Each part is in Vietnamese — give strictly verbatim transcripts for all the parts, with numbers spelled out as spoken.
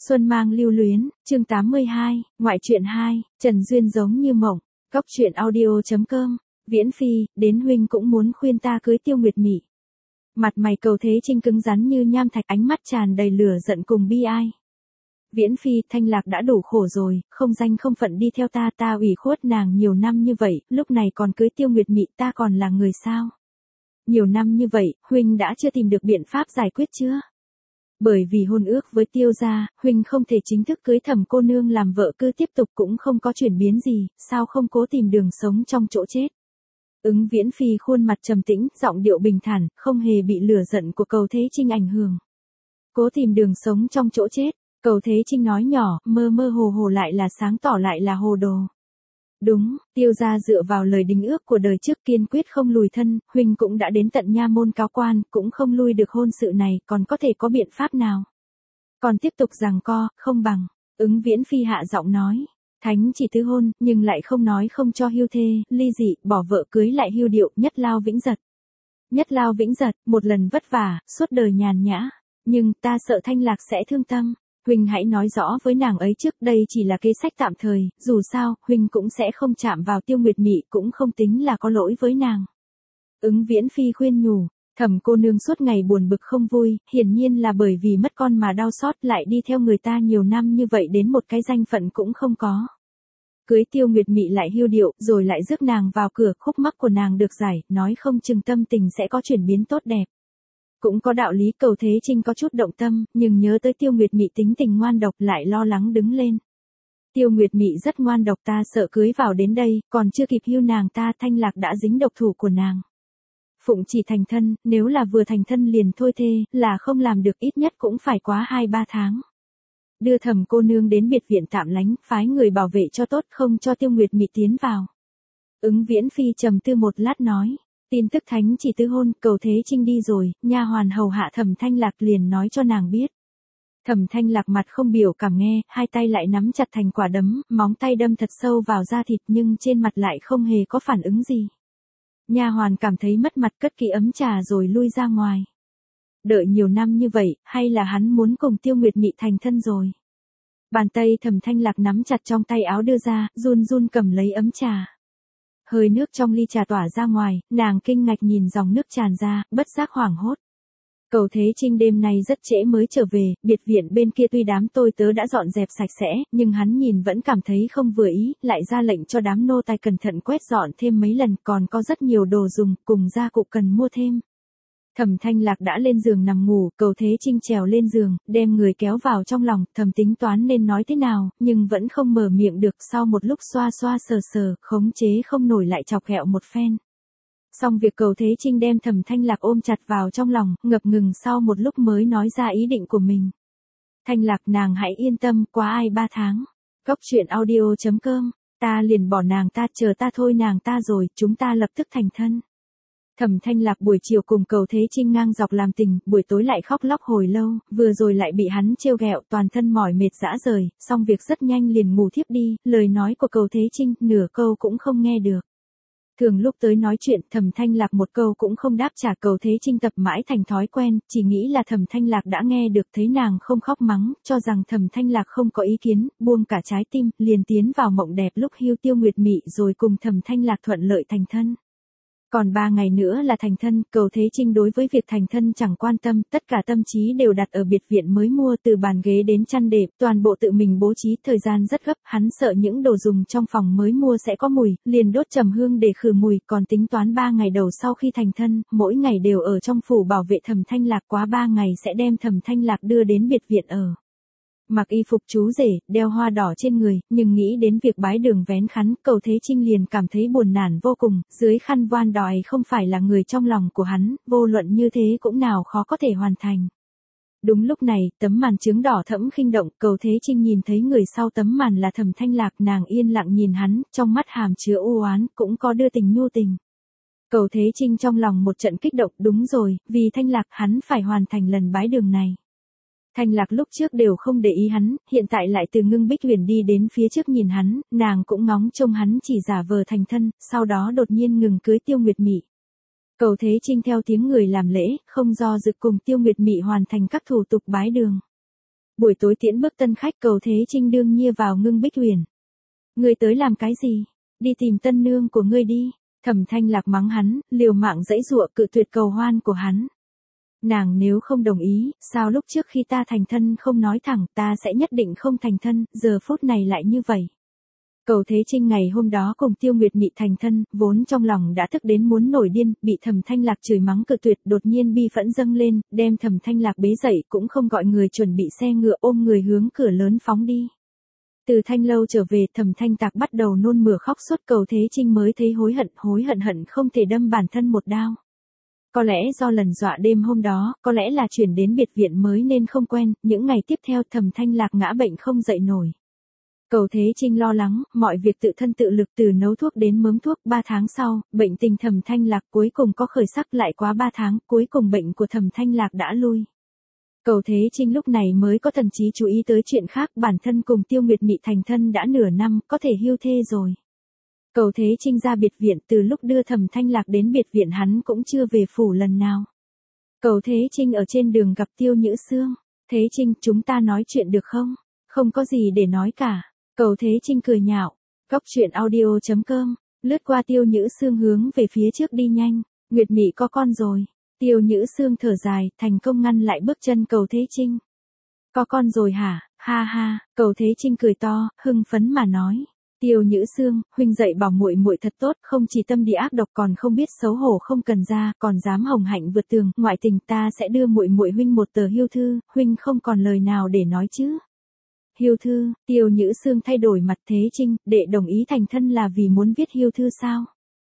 Xuân mang lưu luyến, chương tám mươi hai, ngoại truyện hai, Trần Duyên giống như mộng, góc truyện audio.com, Viễn Phi, đến huynh cũng muốn khuyên ta cưới Tiêu Nguyệt Mị. Mặt mày Cầu Thế Trinh cứng rắn như nham thạch, ánh mắt tràn đầy lửa giận cùng bi ai. Viễn Phi, Thanh Lạc đã đủ khổ rồi, không danh không phận đi theo ta, ta ủy khuất nàng nhiều năm như vậy, lúc này còn cưới Tiêu Nguyệt Mị, ta còn là người sao? Nhiều năm như vậy, huynh đã chưa tìm được biện pháp giải quyết chưa? Bởi vì hôn ước với Tiêu gia, huynh không thể chính thức cưới Thẩm cô nương làm vợ, cứ tiếp tục cũng không có chuyển biến gì, sao không cố tìm đường sống trong chỗ chết? Ứng Viễn Phi khuôn mặt trầm tĩnh, giọng điệu bình thản, không hề bị lửa giận của Cầu Thế Trinh ảnh hưởng. Cố tìm đường sống trong chỗ chết, Cầu Thế Trinh nói nhỏ, mơ mơ hồ hồ lại là sáng tỏ lại là hồ đồ. Đúng, Tiêu gia dựa vào lời đính ước của đời trước kiên quyết không lùi thân, huynh cũng đã đến tận nha môn cáo quan, cũng không lui được hôn sự này, còn có thể có biện pháp nào? Còn tiếp tục giằng co, không bằng, Ứng Viễn Phi hạ giọng nói, thánh chỉ tứ hôn, nhưng lại không nói không cho hưu thê, ly dị, bỏ vợ cưới lại hưu điệu, nhất lao vĩnh giật. Nhất lao vĩnh giật, một lần vất vả, suốt đời nhàn nhã, nhưng ta sợ Thanh Lạc sẽ thương tâm. Huynh hãy nói rõ với nàng ấy trước, đây chỉ là kế sách tạm thời, dù sao, huynh cũng sẽ không chạm vào Tiêu Nguyệt Mị, cũng không tính là có lỗi với nàng. Ứng Viễn Phi khuyên nhủ, Thẩm cô nương suốt ngày buồn bực không vui, hiển nhiên là bởi vì mất con mà đau xót, lại đi theo người ta nhiều năm như vậy đến một cái danh phận cũng không có. Cưới Tiêu Nguyệt Mị lại hưu điệu, rồi lại rước nàng vào cửa, khúc mắc của nàng được giải, nói không chừng tâm tình sẽ có chuyển biến tốt đẹp. Cũng có đạo lý. Cầu Thế Trinh có chút động tâm, nhưng nhớ tới Tiêu Nguyệt Mị tính tình ngoan độc lại lo lắng đứng lên. Tiêu Nguyệt Mị rất ngoan độc, ta sợ cưới vào đến đây, còn chưa kịp hưu nàng ta, Thanh Lạc đã dính độc thủ của nàng. Phụng chỉ thành thân, nếu là vừa thành thân liền thôi thê, là không làm được, ít nhất cũng phải quá hai ba tháng. Đưa Thẩm cô nương đến biệt viện tạm lánh, phái người bảo vệ cho tốt, không cho Tiêu Nguyệt Mị tiến vào. Ứng Viễn Phi trầm tư một lát nói. Tin tức thánh chỉ tứ hôn, Cầu Thế Trinh đi rồi, nha hoàn hầu hạ Thẩm Thanh Lạc liền nói cho nàng biết. Thẩm Thanh Lạc mặt không biểu cảm nghe, hai tay lại nắm chặt thành quả đấm, móng tay đâm thật sâu vào da thịt nhưng trên mặt lại không hề có phản ứng gì. Nha hoàn cảm thấy mất mặt, cất kỹ ấm trà rồi lui ra ngoài. Đợi nhiều năm như vậy, hay là hắn muốn cùng Tiêu Nguyệt Mị thành thân rồi? Bàn tay Thẩm Thanh Lạc nắm chặt trong tay áo đưa ra, run run cầm lấy ấm trà. Hơi nước trong ly trà tỏa ra ngoài, nàng kinh ngạc nhìn dòng nước tràn ra, bất giác hoảng hốt. Cầu Thế Trinh đêm nay rất trễ mới trở về, biệt viện bên kia tuy đám tôi tớ đã dọn dẹp sạch sẽ, nhưng hắn nhìn vẫn cảm thấy không vừa ý, lại ra lệnh cho đám nô tài cẩn thận quét dọn thêm mấy lần, còn có rất nhiều đồ dùng, cùng gia cụ cần mua thêm. Thẩm Thanh Lạc đã lên giường nằm ngủ, Cầu Thế Trinh trèo lên giường, đem người kéo vào trong lòng, thầm tính toán nên nói thế nào, nhưng vẫn không mở miệng được, sau một lúc xoa xoa sờ sờ, khống chế không nổi lại chọc ghẹo một phen. Xong việc Cầu Thế Trinh đem Thẩm Thanh Lạc ôm chặt vào trong lòng, ngập ngừng sau một lúc mới nói ra ý định của mình. Thanh Lạc, nàng hãy yên tâm, quá ai ba tháng. Góc truyện audio.com, ta liền bỏ nàng ta, chờ ta thôi nàng ta rồi, chúng ta lập tức thành thân. Thẩm Thanh Lạc buổi chiều cùng Cầu Thế Trinh ngang dọc làm tình, buổi tối lại khóc lóc hồi lâu, vừa rồi lại bị hắn trêu ghẹo, toàn thân mỏi mệt rã rời, xong việc rất nhanh liền ngủ thiếp đi, lời nói của Cầu Thế Trinh, nửa câu cũng không nghe được. Thường lúc tới nói chuyện, Thẩm Thanh Lạc một câu cũng không đáp trả, Cầu Thế Trinh tập mãi thành thói quen, chỉ nghĩ là Thẩm Thanh Lạc đã nghe được, thấy nàng không khóc mắng, cho rằng Thẩm Thanh Lạc không có ý kiến, buông cả trái tim, liền tiến vào mộng đẹp lúc hưu Tiêu Nguyệt Mị rồi cùng Thẩm Thanh Lạc thuận lợi thành thân. Còn ba ngày nữa là thành thân, Cầu Thế Trinh đối với việc thành thân chẳng quan tâm, tất cả tâm trí đều đặt ở biệt viện mới mua, từ bàn ghế đến chăn đệm, toàn bộ tự mình bố trí, thời gian rất gấp, hắn sợ những đồ dùng trong phòng mới mua sẽ có mùi, liền đốt trầm hương để khử mùi, còn tính toán ba ngày đầu sau khi thành thân, mỗi ngày đều ở trong phủ bảo vệ Thẩm Thanh Lạc, quá ba ngày sẽ đem Thẩm Thanh Lạc đưa đến biệt viện ở. Mặc y phục chú rể, đeo hoa đỏ trên người, nhưng nghĩ đến việc bái đường vén khắn, Cầu Thế Trinh liền cảm thấy buồn nản vô cùng, dưới khăn voan đòi không phải là người trong lòng của hắn, vô luận như thế cũng nào khó có thể hoàn thành. Đúng lúc này, tấm màn trướng đỏ thẫm khinh động, Cầu Thế Trinh nhìn thấy người sau tấm màn là Thẩm Thanh Lạc, nàng yên lặng nhìn hắn, trong mắt hàm chứa u oán, cũng có đưa tình nhu tình. Cầu Thế Trinh trong lòng một trận kích động, đúng rồi, vì Thanh Lạc hắn phải hoàn thành lần bái đường này. Thanh Lạc lúc trước đều không để ý hắn, hiện tại lại từ Ngưng Bích Huyền đi đến phía trước nhìn hắn, nàng cũng ngóng trông hắn chỉ giả vờ thành thân, sau đó đột nhiên ngừng cưới Tiêu Nguyệt Mị. Cầu Thế Trinh theo tiếng người làm lễ, không do dự cùng Tiêu Nguyệt Mị hoàn thành các thủ tục bái đường. Buổi tối tiễn bước tân khách Cầu Thế Trinh đương nhiên vào Ngưng Bích Huyền. Ngươi tới làm cái gì? Đi tìm tân nương của ngươi đi. Thẩm Thanh Lạc mắng hắn, liều mạng giãy giụa cự tuyệt cầu hoan của hắn. Nàng nếu không đồng ý, sao lúc trước khi ta thành thân không nói thẳng, ta sẽ nhất định không thành thân, giờ phút này lại như vậy. Cầu Thế Trinh ngày hôm đó cùng Tiêu Nguyệt Mị thành thân, vốn trong lòng đã thức đến muốn nổi điên, bị Thẩm Thanh Lạc chửi mắng cự tuyệt, đột nhiên bi phẫn dâng lên, đem Thẩm Thanh Lạc bế dậy, cũng không gọi người chuẩn bị xe ngựa, ôm người hướng cửa lớn phóng đi. Từ Thanh Lâu trở về, Thẩm Thanh Tạc bắt đầu nôn mửa khóc suốt. Cầu Thế Trinh mới thấy hối hận, hối hận hận không thể đâm bản thân một đao. Có lẽ do lần dọa đêm hôm đó, có lẽ là chuyển đến biệt viện mới nên không quen, những ngày tiếp theo Thẩm Thanh Lạc ngã bệnh không dậy nổi. Cầu Thế Trinh lo lắng, mọi việc tự thân tự lực, từ nấu thuốc đến mớm thuốc. Ba tháng sau, bệnh tình Thẩm Thanh Lạc cuối cùng có khởi sắc, lại quá ba tháng, cuối cùng bệnh của Thẩm Thanh Lạc đã lui. Cầu Thế Trinh lúc này mới có thần trí chú ý tới chuyện khác, bản thân cùng Tiêu Nguyệt Mị thành thân đã nửa năm, có thể hưu thê rồi. Cầu Thế Trinh ra biệt viện, từ lúc đưa Thẩm Thanh Lạc đến biệt viện hắn cũng chưa về phủ lần nào. Cầu Thế Trinh ở trên đường gặp Tiêu Nhữ Sương. Thế Trinh, chúng ta nói chuyện được không? Không có gì để nói cả. Cầu Thế Trinh cười nhạo. Góc truyện audio chấm com, lướt qua Tiêu Nhữ Sương hướng về phía trước đi nhanh. Nguyệt Mị có con rồi. Tiêu Nhữ Sương thở dài, thành công ngăn lại bước chân Cầu Thế Trinh. Có con rồi hả? Ha ha, Cầu Thế Trinh cười to, hưng phấn mà nói. Tiêu Nhữ Sương, huynh dạy bảo muội muội thật tốt, không chỉ tâm địa ác độc còn không biết xấu hổ không cần ra, còn dám hồng hạnh vượt tường, ngoại tình, ta sẽ đưa muội muội huynh một tờ hưu thư, huynh không còn lời nào để nói chứ. Hưu thư? Tiêu Nhữ Sương thay đổi mặt. Thế Trinh, đệ đồng ý thành thân là vì muốn viết hưu thư sao?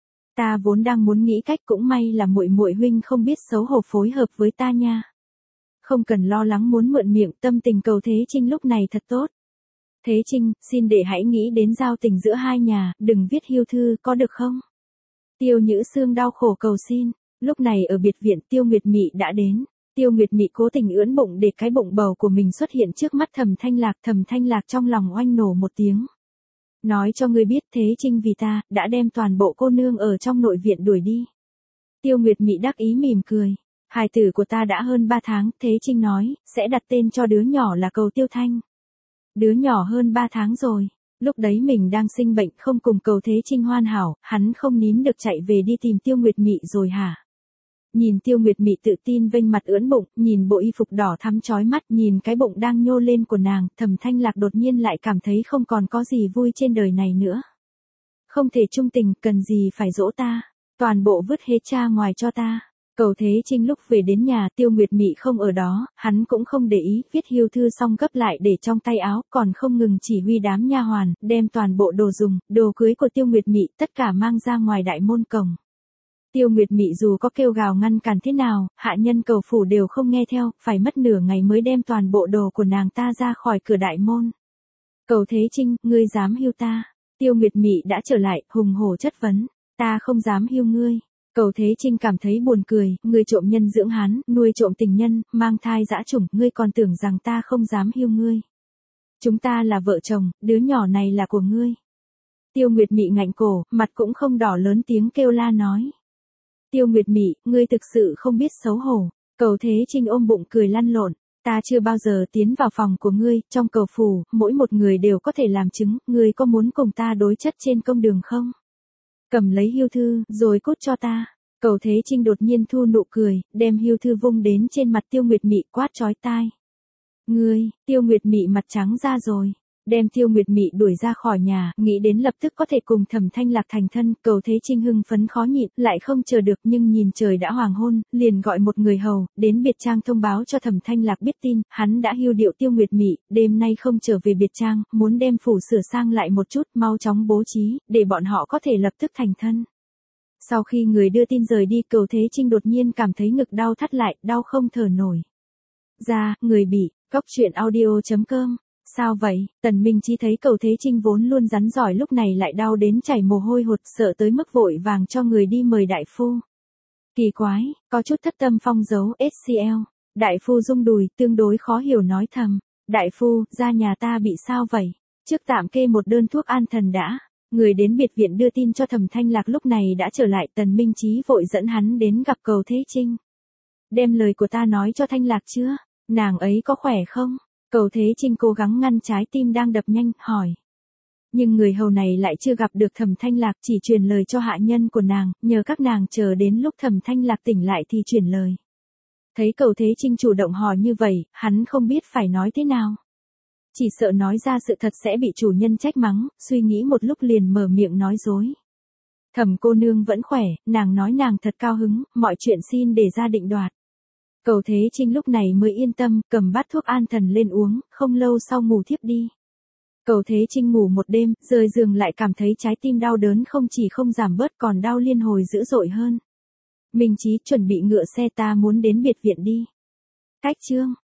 Ta vốn đang muốn nghĩ cách, cũng may là muội muội huynh không biết xấu hổ phối hợp với ta nha. Không cần lo lắng muốn mượn miệng, tâm tình Cầu Thế Trinh lúc này thật tốt. Thế Trinh, xin đệ hãy nghĩ đến giao tình giữa hai nhà, đừng viết hưu thư, có được không? Tiêu Nhữ Sương đau khổ cầu xin. Lúc này ở biệt viện, Tiêu Nguyệt Mị đã đến. Tiêu Nguyệt Mị cố tình ưỡn bụng để cái bụng bầu của mình xuất hiện trước mắt Thẩm Thanh Lạc. Thẩm Thanh Lạc trong lòng oanh nổ một tiếng. Nói cho ngươi biết, Thế Trinh vì ta, đã đem toàn bộ cô nương ở trong nội viện đuổi đi. Tiêu Nguyệt Mị đắc ý mỉm cười. Hài tử của ta đã hơn ba tháng, Thế Trinh nói, sẽ đặt tên cho đứa nhỏ là Cầu Tiêu Thanh. Đứa nhỏ hơn ba tháng rồi. Lúc đấy mình đang sinh bệnh, không cùng Cầu Thế Trinh hoàn hảo, hắn không nín được chạy về đi tìm Tiêu Nguyệt Mị rồi hả? Nhìn Tiêu Nguyệt Mị tự tin vênh mặt ưỡn bụng, nhìn bộ y phục đỏ thắm chói mắt, nhìn cái bụng đang nhô lên của nàng, Thẩm Thanh Lạc đột nhiên lại cảm thấy không còn có gì vui trên đời này nữa. Không thể chung tình, cần gì phải dỗ ta, toàn bộ vứt hết cha ngoài cho ta. Cầu Thế Trinh lúc về đến nhà, Tiêu Nguyệt Mị không ở đó, hắn cũng không để ý, viết hưu thư xong gấp lại để trong tay áo, còn không ngừng chỉ huy đám nha hoàn, đem toàn bộ đồ dùng, đồ cưới của Tiêu Nguyệt Mị tất cả mang ra ngoài đại môn cổng. Tiêu Nguyệt Mị dù có kêu gào ngăn cản thế nào, hạ nhân cầu phủ đều không nghe theo, phải mất nửa ngày mới đem toàn bộ đồ của nàng ta ra khỏi cửa đại môn. Cầu Thế Trinh, ngươi dám hưu ta? Tiêu Nguyệt Mị đã trở lại, hùng hổ chất vấn. Ta không dám hưu ngươi. Cầu Thế Trinh cảm thấy buồn cười, ngươi trộm nhân dưỡng hắn, nuôi trộm tình nhân, mang thai dã chủng, ngươi còn tưởng rằng ta không dám hưu ngươi. Chúng ta là vợ chồng, đứa nhỏ này là của ngươi. Tiêu Nguyệt Mị ngạnh cổ, mặt cũng không đỏ, lớn tiếng kêu la nói. Tiêu Nguyệt Mị, ngươi thực sự không biết xấu hổ. Cầu Thế Trinh ôm bụng cười lăn lộn. Ta chưa bao giờ tiến vào phòng của ngươi, trong cầu phủ, mỗi một người đều có thể làm chứng, ngươi có muốn cùng ta đối chất trên công đường không? Cầm lấy hưu thư, rồi cút cho ta. Cầu Thế Trinh đột nhiên thu nụ cười, đem hưu thư vung đến trên mặt Tiêu Nguyệt Mị, quát chói tai. Ngươi, Tiêu Nguyệt Mị mặt trắng ra rồi. Đem Tiêu Nguyệt Mị đuổi ra khỏi nhà, nghĩ đến lập tức có thể cùng Thẩm Thanh Lạc thành thân, Cầu Thế Trinh hưng phấn khó nhịn, lại không chờ được, nhưng nhìn trời đã hoàng hôn, liền gọi một người hầu, đến biệt trang thông báo cho Thẩm Thanh Lạc biết tin, hắn đã hưu điệu Tiêu Nguyệt Mị, đêm nay không trở về biệt trang, muốn đem phủ sửa sang lại một chút, mau chóng bố trí, để bọn họ có thể lập tức thành thân. Sau khi người đưa tin rời đi, Cầu Thế Trinh đột nhiên cảm thấy ngực đau thắt lại, đau không thở nổi. Ra, người bị, góc truyện audio chấm com. Sao vậy? Tần Minh Chi thấy Cầu Thế Trinh vốn luôn rắn giỏi lúc này lại đau đến chảy mồ hôi hột, sợ tới mức vội vàng cho người đi mời đại phu. Kỳ quái, có chút thất tâm phong dấu ét xê lờ. Đại phu rung đùi, tương đối khó hiểu nói thầm. Đại phu, da nhà ta bị sao vậy? Trước tạm kê một đơn thuốc an thần đã. Người đến biệt viện đưa tin cho Thẩm Thanh Lạc lúc này đã trở lại, Tần Minh Chí vội dẫn hắn đến gặp Cầu Thế Trinh. Đem lời của ta nói cho Thanh Lạc chưa? Nàng ấy có khỏe không? Cầu Thế Trinh cố gắng ngăn trái tim đang đập nhanh, hỏi. Nhưng người hầu này lại chưa gặp được Thẩm Thanh Lạc, chỉ truyền lời cho hạ nhân của nàng, nhờ các nàng chờ đến lúc Thẩm Thanh Lạc tỉnh lại thì truyền lời. Thấy Cầu Thế Trinh chủ động hỏi như vậy, hắn không biết phải nói thế nào. Chỉ sợ nói ra sự thật sẽ bị chủ nhân trách mắng, suy nghĩ một lúc liền mở miệng nói dối. Thẩm cô nương vẫn khỏe, nàng nói nàng thật cao hứng, mọi chuyện xin để ra định đoạt. Cầu Thế Trinh lúc này mới yên tâm, cầm bát thuốc an thần lên uống, không lâu sau ngủ thiếp đi. Cầu Thế Trinh ngủ một đêm, rời giường lại cảm thấy trái tim đau đớn không chỉ không giảm bớt còn đau liên hồi dữ dội hơn. Minh Chí chuẩn bị ngựa xe, ta muốn đến biệt viện đi. Cách chương